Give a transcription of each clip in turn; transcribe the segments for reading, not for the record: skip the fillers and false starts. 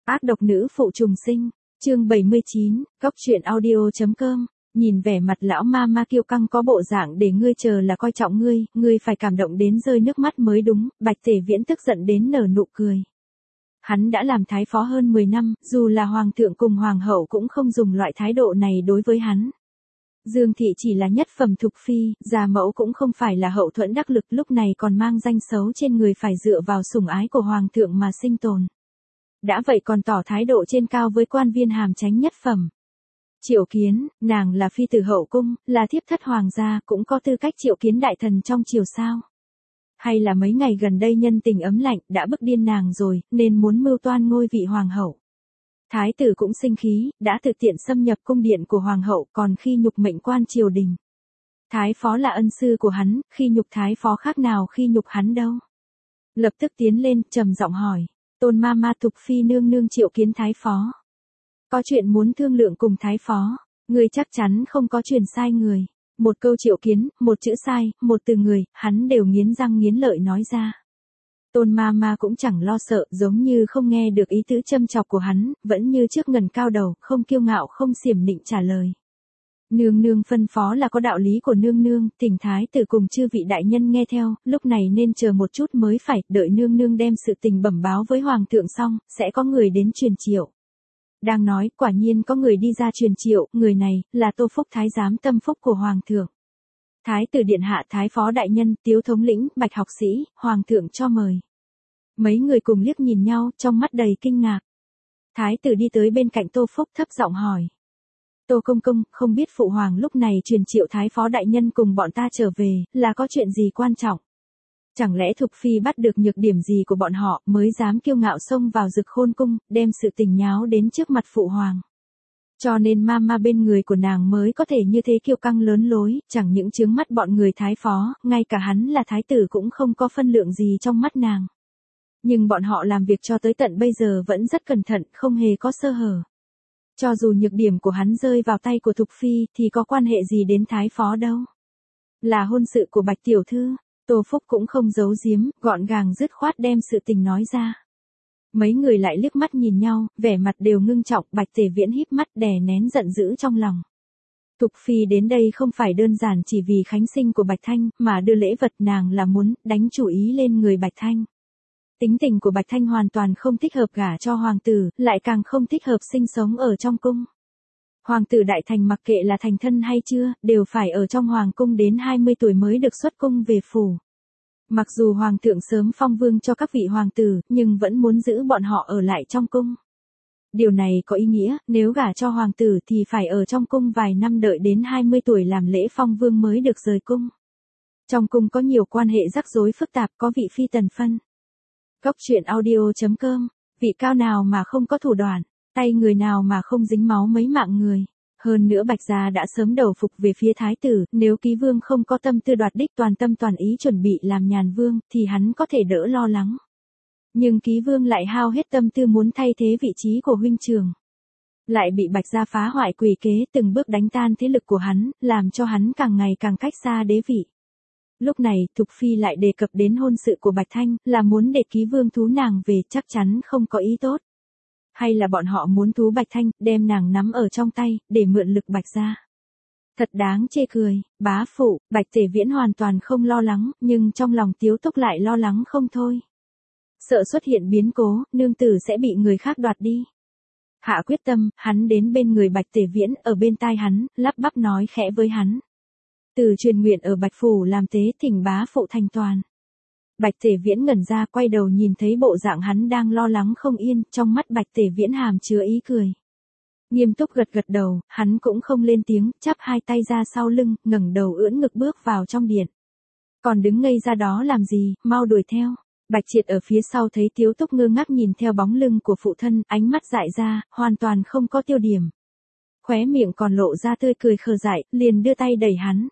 Ác độc nữ phụ trùng sinh, chương 79, góc truyện audio.com. Nhìn vẻ mặt lão ma ma kiêu căng có bộ dạng để ngươi chờ là coi trọng ngươi phải cảm động đến rơi nước mắt mới đúng. Bạch Tề Viễn tức giận đến nở nụ cười. Hắn đã làm thái phó hơn 10 năm, dù là hoàng thượng cùng hoàng hậu cũng không dùng loại thái độ này đối với hắn. Dương thị chỉ là nhất phẩm thục phi, gia mẫu cũng không phải là hậu thuẫn đắc lực, lúc này còn mang danh xấu trên người, phải dựa vào sủng ái của hoàng thượng mà sinh tồn. Đã vậy còn tỏ thái độ trên cao với quan viên hàm chánh nhất phẩm. Triệu Kiến, nàng là phi tử hậu cung, là thiếp thất hoàng gia, cũng có tư cách triệu kiến đại thần trong triều sao? Hay là mấy ngày gần đây nhân tình ấm lạnh đã bức điên nàng rồi, nên muốn mưu toan ngôi vị hoàng hậu? Thái tử cũng sinh khí, đã thực tiện xâm nhập cung điện của hoàng hậu, còn khi nhục mệnh quan triều đình. Thái phó là ân sư của hắn, khi nhục thái phó khác nào khi nhục hắn đâu. Lập tức tiến lên, trầm giọng hỏi, Tôn ma ma Thục phi nương nương triệu kiến thái phó. Có chuyện muốn thương lượng cùng thái phó, người chắc chắn không có truyền sai người. Một câu triệu kiến, một chữ sai, một từ người, hắn đều nghiến răng nghiến lợi nói ra. Tôn ma ma cũng chẳng lo sợ, giống như không nghe được ý tứ châm chọc của hắn, vẫn như trước ngẩng cao đầu, không kiêu ngạo không xiểm nịnh trả lời. Nương nương phân phó là có đạo lý của nương nương, thỉnh thái tử cùng chư vị đại nhân nghe theo, lúc này nên chờ một chút mới phải, đợi nương nương đem sự tình bẩm báo với hoàng thượng xong, sẽ có người đến truyền triệu. Đang nói, quả nhiên có người đi ra truyền triệu, người này, là Tô Phúc thái giám tâm phúc của hoàng thượng. Thái tử điện hạ, thái phó đại nhân, tiếu thống lĩnh, bạch học sĩ, hoàng thượng cho mời. Mấy người cùng liếc nhìn nhau, trong mắt đầy kinh ngạc. Thái tử đi tới bên cạnh Tô Phúc thấp giọng hỏi. Tô công công, không biết phụ hoàng lúc này truyền triệu thái phó đại nhân cùng bọn ta trở về, là có chuyện gì quan trọng? Chẳng lẽ Thục phi bắt được nhược điểm gì của bọn họ mới dám kiêu ngạo xông vào Dực Khôn cung, đem sự tình nháo đến trước mặt phụ hoàng? Cho nên ma ma bên người của nàng mới có thể như thế kiêu căng lớn lối, chẳng những chướng mắt bọn người thái phó, ngay cả hắn là thái tử cũng không có phân lượng gì trong mắt nàng. Nhưng bọn họ làm việc cho tới tận bây giờ vẫn rất cẩn thận, không hề có sơ hở. Cho dù nhược điểm của hắn rơi vào tay của Thục phi thì có quan hệ gì đến thái phó đâu. Là hôn sự của Bạch tiểu thư, Tô Phúc cũng không giấu giếm, gọn gàng dứt khoát đem sự tình nói ra. Mấy người lại liếc mắt nhìn nhau, vẻ mặt đều ngưng trọng, Bạch Tề Viễn híp mắt đè nén giận dữ trong lòng. Thục phi đến đây không phải đơn giản chỉ vì khánh sinh của Bạch Thanh, mà đưa lễ vật, nàng là muốn đánh chủ ý lên người Bạch Thanh. Tính tình của Bạch Thanh hoàn toàn không thích hợp gả cho hoàng tử, lại càng không thích hợp sinh sống ở trong cung. Hoàng tử đại thành mặc kệ là thành thân hay chưa, đều phải ở trong hoàng cung đến 20 tuổi mới được xuất cung về phủ. Mặc dù hoàng thượng sớm phong vương cho các vị hoàng tử, nhưng vẫn muốn giữ bọn họ ở lại trong cung. Điều này có ý nghĩa, nếu gả cho hoàng tử thì phải ở trong cung vài năm, đợi đến 20 tuổi làm lễ phong vương mới được rời cung. Trong cung có nhiều quan hệ rắc rối phức tạp, có vị phi tần phân. Góc truyện audio.com, vị cao nào mà không có thủ đoạn, tay người nào mà không dính máu mấy mạng người. Hơn nữa Bạch gia đã sớm đầu phục về phía thái tử, nếu Ký vương không có tâm tư đoạt đích, toàn tâm toàn ý chuẩn bị làm nhàn vương, thì hắn có thể đỡ lo lắng. Nhưng Ký vương lại hao hết tâm tư muốn thay thế vị trí của huynh trưởng. Lại bị Bạch gia phá hoại quỷ kế, từng bước đánh tan thế lực của hắn, làm cho hắn càng ngày càng cách xa đế vị. Lúc này, Thục phi lại đề cập đến hôn sự của Bạch Thanh, là muốn để Ký vương thú nàng về, chắc chắn không có ý tốt. Hay là bọn họ muốn thú Bạch Thanh, đem nàng nắm ở trong tay, để mượn lực Bạch gia. Thật đáng chê cười, bá phụ, Bạch Tề Viễn hoàn toàn không lo lắng, nhưng trong lòng Tiếu Túc lại lo lắng không thôi. Sợ xuất hiện biến cố, nương tử sẽ bị người khác đoạt đi. Hạ quyết tâm, hắn đến bên người Bạch Tề Viễn, ở bên tai hắn, lắp bắp nói khẽ với hắn. Từ truyền nguyện ở Bạch phủ làm tế, thỉnh bá phụ thành toàn. Bạch Tề Viễn ngẩn ra, quay đầu nhìn thấy bộ dạng hắn đang lo lắng không yên, trong mắt Bạch Tề Viễn hàm chứa ý cười. Nghiêm túc gật gật đầu, hắn cũng không lên tiếng, chắp hai tay ra sau lưng, ngẩng đầu ưỡn ngực bước vào trong điện. Còn đứng ngây ra đó làm gì, mau đuổi theo. Bạch Triệt ở phía sau thấy Tiếu Túc ngơ ngác nhìn theo bóng lưng của phụ thân, ánh mắt dại ra, hoàn toàn không có tiêu điểm. Khóe miệng còn lộ ra tươi cười khờ dại, liền đưa tay đẩy hắn.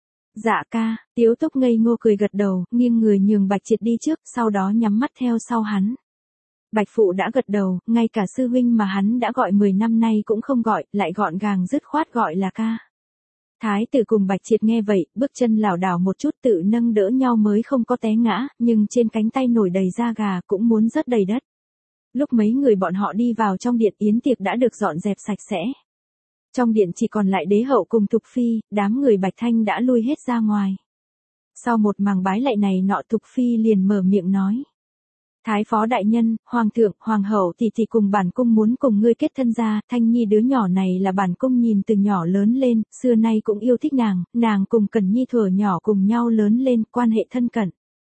Dạ ca, Tiếu Túc ngây ngô cười gật đầu, nghiêng người nhường Bạch Triệt đi trước, sau đó nhắm mắt theo sau hắn. Bạch phụ đã gật đầu, ngay cả sư huynh mà hắn đã gọi 10 năm nay cũng không gọi, lại gọn gàng dứt khoát gọi là ca. Thái tử cùng Bạch Triệt nghe vậy, bước chân lảo đảo một chút, tự nâng đỡ nhau mới không có té ngã, nhưng trên cánh tay nổi đầy da gà cũng muốn rớt đầy đất. Lúc mấy người bọn họ đi vào trong điện, yến tiệc đã được dọn dẹp sạch sẽ. Trong điện chỉ còn lại đế hậu cùng Thục Phi, đám người Bạch Thanh đã lui hết ra ngoài. Sau một màn bái lạy này nọ, Thục Phi liền mở miệng nói. Thái phó đại nhân, hoàng thượng, hoàng hậu tỷ tỷ cùng bản cung muốn cùng ngươi kết thân ra, Thanh Nhi đứa nhỏ này là bản cung nhìn từ nhỏ lớn lên, xưa nay cũng yêu thích nàng cùng Cẩn Nhi thuở nhỏ cùng nhau lớn lên, quan hệ thân cận.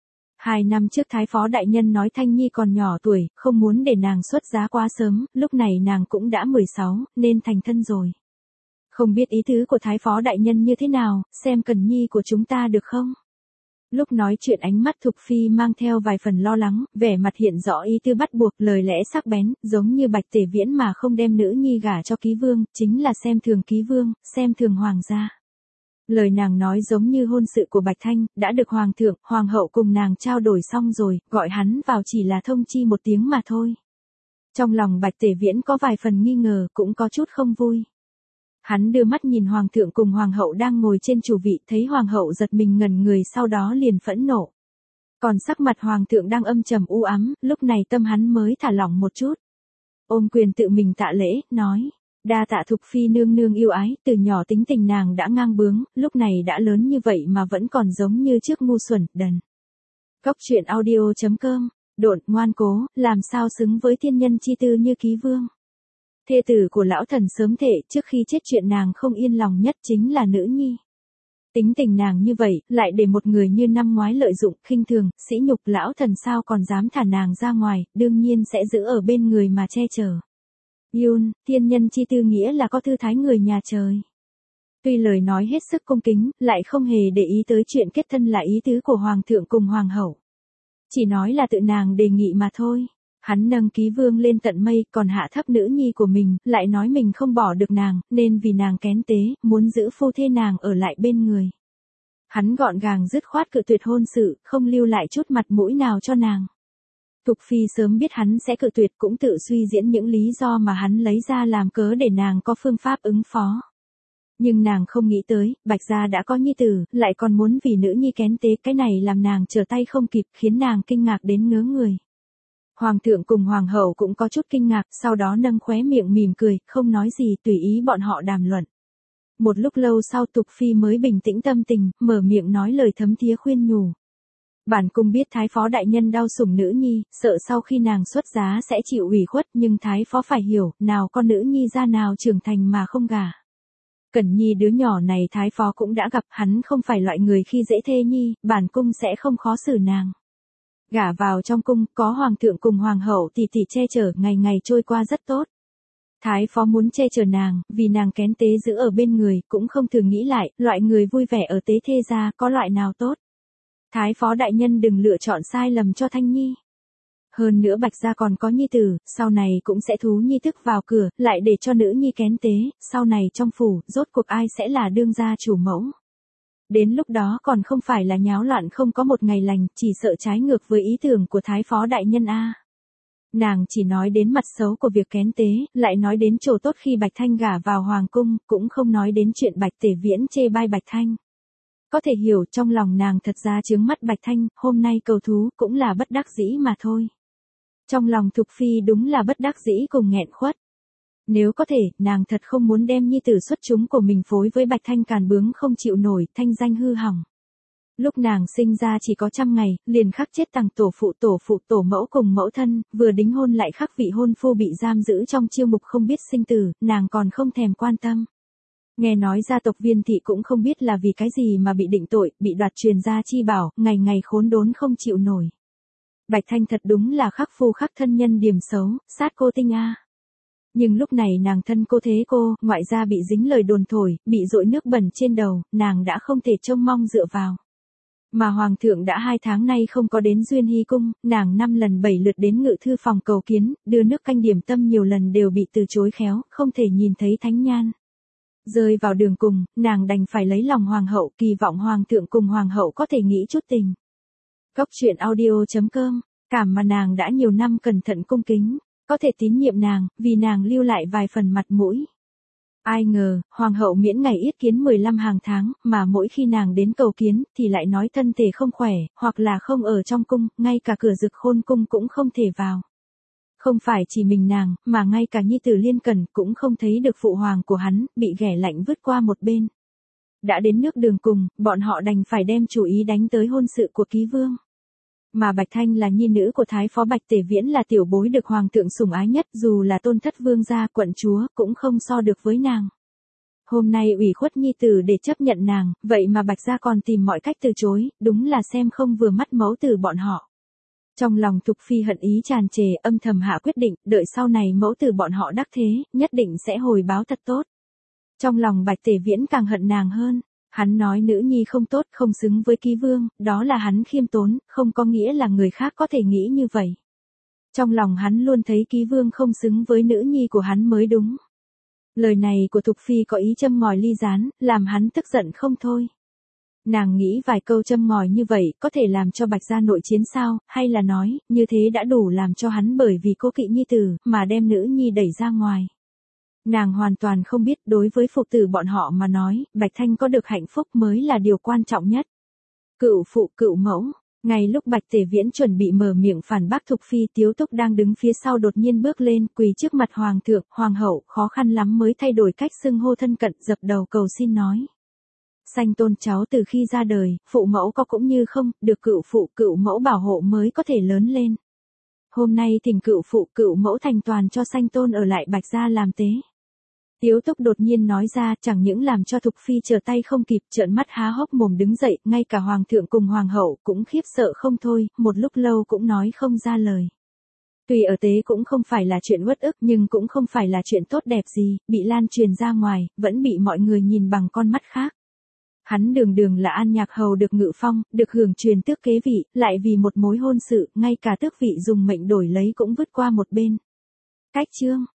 2 năm trước Thái phó đại nhân nói Thanh Nhi còn nhỏ tuổi, không muốn để nàng xuất giá quá sớm, lúc này nàng cũng đã 16, nên thành thân rồi. Không biết ý tứ của Thái phó đại nhân như thế nào, xem Cẩn Nhi của chúng ta được không? Lúc nói chuyện ánh mắt Thục Phi mang theo vài phần lo lắng, vẻ mặt hiện rõ ý tư bắt buộc, lời lẽ sắc bén, giống như Bạch Tể Viễn mà không đem nữ nhi gả cho Ký Vương, chính là xem thường Ký Vương, xem thường hoàng gia. Lời nàng nói giống như hôn sự của Bạch Thanh, đã được hoàng thượng, hoàng hậu cùng nàng trao đổi xong rồi, gọi hắn vào chỉ là thông chi một tiếng mà thôi. Trong lòng Bạch Tể Viễn có vài phần nghi ngờ, cũng có chút không vui. Hắn đưa mắt nhìn hoàng thượng cùng hoàng hậu đang ngồi trên chủ vị, thấy hoàng hậu giật mình ngẩn người, sau đó liền phẫn nộ. Còn sắc mặt hoàng thượng đang âm trầm u ám, lúc này tâm hắn mới thả lỏng một chút. Ôm quyền tự mình tạ lễ, nói. Đa tạ Thục Phi nương nương yêu ái, từ nhỏ tính tình nàng đã ngang bướng, lúc này đã lớn như vậy mà vẫn còn giống như trước ngu xuẩn, đần. Góc truyện audio.com, độn, ngoan cố, làm sao xứng với thiên nhân chi tư như Ký Vương. Thê tử của lão thần sớm thệ, trước khi chết chuyện nàng không yên lòng nhất chính là nữ nhi. Tính tình nàng như vậy, lại để một người như năm ngoái lợi dụng, khinh thường, sỉ nhục, lão thần sao còn dám thả nàng ra ngoài, đương nhiên sẽ giữ ở bên người mà che chở. Yun, thiên nhân chi tư nghĩa là có thư thái người nhà trời. Tuy lời nói hết sức cung kính, lại không hề để ý tới chuyện kết thân là ý tứ của hoàng thượng cùng hoàng hậu. Chỉ nói là tự nàng đề nghị mà thôi. Hắn nâng Ký Vương lên tận mây, còn hạ thấp nữ nhi của mình, lại nói mình không bỏ được nàng, nên vì nàng kén tế, muốn giữ phu thê nàng ở lại bên người. Hắn gọn gàng dứt khoát cự tuyệt hôn sự, không lưu lại chút mặt mũi nào cho nàng. Thục Phi sớm biết hắn sẽ cự tuyệt, cũng tự suy diễn những lý do mà hắn lấy ra làm cớ để nàng có phương pháp ứng phó. Nhưng nàng không nghĩ tới, Bạch gia đã có nhi tử, lại còn muốn vì nữ nhi kén tế, cái này làm nàng trở tay không kịp, khiến nàng kinh ngạc đến ngớ người. Hoàng thượng cùng hoàng hậu cũng có chút kinh ngạc, sau đó nâng khóe miệng mỉm cười, không nói gì, tùy ý bọn họ đàm luận. Một lúc lâu sau Thục Phi mới bình tĩnh tâm tình, mở miệng nói lời thấm thía khuyên nhủ. Bản cung biết Thái phó đại nhân đau sủng nữ nhi, sợ sau khi nàng xuất giá sẽ chịu ủy khuất, nhưng Thái phó phải hiểu, nào con nữ nhi ra nào trưởng thành mà không gả. Cẩn Nhi đứa nhỏ này Thái phó cũng đã gặp, hắn không phải loại người khi dễ thê nhi, bản cung sẽ không khó xử nàng. Gả vào trong cung, có hoàng thượng cùng hoàng hậu tỷ tỷ che chở, ngày ngày trôi qua rất tốt. Thái phó muốn che chở nàng, vì nàng kén tế giữ ở bên người, cũng không thường nghĩ lại, loại người vui vẻ ở tế thê gia, có loại nào tốt. Thái phó đại nhân đừng lựa chọn sai lầm cho Thanh Nhi. Hơn nữa Bạch gia còn có nhi tử, sau này cũng sẽ thú nhi thức vào cửa, lại để cho nữ nhi kén tế, sau này trong phủ, rốt cuộc ai sẽ là đương gia chủ mẫu. Đến lúc đó còn không phải là nháo loạn không có một ngày lành, chỉ sợ trái ngược với ý tưởng của Thái phó đại nhân a. Nàng chỉ nói đến mặt xấu của việc kén tế, lại nói đến chỗ tốt khi Bạch Thanh gả vào hoàng cung, cũng không nói đến chuyện Bạch Tể Viễn chê bai Bạch Thanh. Có thể hiểu trong lòng nàng thật ra chướng mắt Bạch Thanh, hôm nay cầu thú cũng là bất đắc dĩ mà thôi. Trong lòng Thục Phi đúng là bất đắc dĩ cùng nghẹn khuất. Nếu có thể, nàng thật không muốn đem nhi tử xuất chúng của mình phối với Bạch Thanh càn bướng không chịu nổi, thanh danh hư hỏng. Lúc nàng sinh ra chỉ có 100 ngày, liền khắc chết tằng tổ phụ tổ mẫu cùng mẫu thân, vừa đính hôn lại khắc vị hôn phu bị giam giữ trong chiêu mục không biết sinh tử, nàng còn không thèm quan tâm. Nghe nói gia tộc Viên thị cũng không biết là vì cái gì mà bị định tội, bị đoạt truyền gia chi bảo, ngày ngày khốn đốn không chịu nổi. Bạch Thanh thật đúng là khắc phu khắc thân nhân điểm xấu, sát cô tinh a. Nhưng lúc này nàng thân cô thế cô, ngoại gia bị dính lời đồn thổi, bị dội nước bẩn trên đầu, nàng đã không thể trông mong dựa vào. Mà hoàng thượng đã 2 tháng nay không có đến Duyên Hy cung, nàng 5 lần 7 lượt đến ngự thư phòng cầu kiến, đưa nước canh điểm tâm nhiều lần đều bị từ chối khéo, không thể nhìn thấy thánh nhan. Rơi vào đường cùng, nàng đành phải lấy lòng hoàng hậu, kỳ vọng hoàng thượng cùng hoàng hậu có thể nghĩ chút tình. Góc truyện audio.com, cảm mà nàng đã nhiều năm cẩn thận cung kính, có thể tín nhiệm nàng, vì nàng lưu lại vài phần mặt mũi. Ai ngờ, hoàng hậu miễn ngày yết kiến 15 hàng tháng, mà mỗi khi nàng đến cầu kiến, thì lại nói thân thể không khỏe, hoặc là không ở trong cung, ngay cả cửa dực khôn cung cũng không thể vào. Không phải chỉ mình nàng, mà ngay cả nhi tử Liên Cẩn cũng không thấy được phụ hoàng của hắn, bị ghẻ lạnh vứt qua một bên. Đã đến nước đường cùng, bọn họ đành phải đem chủ ý đánh tới hôn sự của ký vương. Mà Bạch Thanh là nhi nữ của Thái phó Bạch Tể Viễn, là tiểu bối được hoàng thượng sủng ái nhất, dù là tôn thất vương gia quận chúa cũng không so được với nàng. Hôm nay ủy khuất nhi tử để chấp nhận nàng, vậy mà Bạch gia còn tìm mọi cách từ chối, đúng là xem không vừa mắt mẫu tử bọn họ. Trong lòng Thục Phi hận ý tràn trề, âm thầm hạ quyết định, đợi sau này mẫu tử bọn họ đắc thế, nhất định sẽ hồi báo thật tốt. Trong lòng Bạch Tể Viễn càng hận nàng hơn. Hắn nói nữ nhi không tốt, không xứng với ký vương, đó là hắn khiêm tốn, không có nghĩa là người khác có thể nghĩ như vậy. Trong lòng hắn luôn thấy ký vương không xứng với nữ nhi của hắn mới đúng. Lời này của Thục Phi có ý châm ngòi ly gián, làm hắn tức giận không thôi. Nàng nghĩ vài câu châm ngòi như vậy có thể làm cho Bạch gia nội chiến sao, hay là nói, như thế đã đủ làm cho hắn bởi vì cố kỵ nhi tử, mà đem nữ nhi đẩy ra ngoài. Nàng hoàn toàn không biết, đối với phụ tử bọn họ mà nói, Bạch Thanh có được hạnh phúc mới là điều quan trọng nhất. Cựu phụ cựu mẫu, ngay lúc Bạch Tể Viễn chuẩn bị mở miệng phản bác Thục Phi, Tiếu Túc đang đứng phía sau đột nhiên bước lên, quỳ trước mặt hoàng thượng, hoàng hậu, khó khăn lắm mới thay đổi cách xưng hô thân cận, dập đầu cầu xin nói. Sanh tôn cháu từ khi ra đời, phụ mẫu có cũng như không, được cựu phụ cựu mẫu bảo hộ mới có thể lớn lên. Hôm nay thỉnh cựu phụ cựu mẫu thành toàn cho sanh tôn ở lại Bạch gia làm tế. Tiếu Túc đột nhiên nói ra, chẳng những làm cho Thục Phi trở tay không kịp, trợn mắt há hốc mồm đứng dậy, ngay cả hoàng thượng cùng hoàng hậu cũng khiếp sợ không thôi, một lúc lâu cũng nói không ra lời. Tuy ở tế cũng không phải là chuyện uất ức, nhưng cũng không phải là chuyện tốt đẹp gì, bị lan truyền ra ngoài, vẫn bị mọi người nhìn bằng con mắt khác. Hắn đường đường là An Nhạc hầu được ngự phong, được hưởng truyền tước kế vị, lại vì một mối hôn sự, ngay cả tước vị dùng mệnh đổi lấy cũng vứt qua một bên. Cách chương